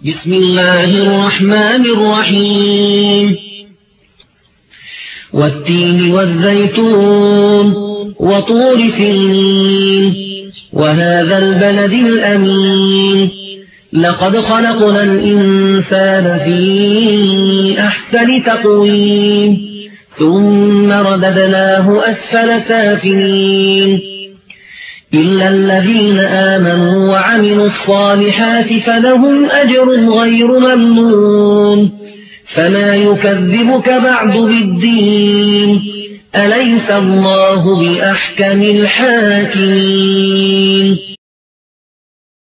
بسم الله الرحمن الرحيم والتين والزيتون وطور سينين وهذا البلد الأمين لقد خلقنا الإنسان في أحسن تقويم ثم رددناه أسفل سافلين إلا الذين آمنوا وعملوا الصالحات فلهم أجر غير ممنون فما يكذبك بعد بالدين أليس الله بأحكم الحاكمين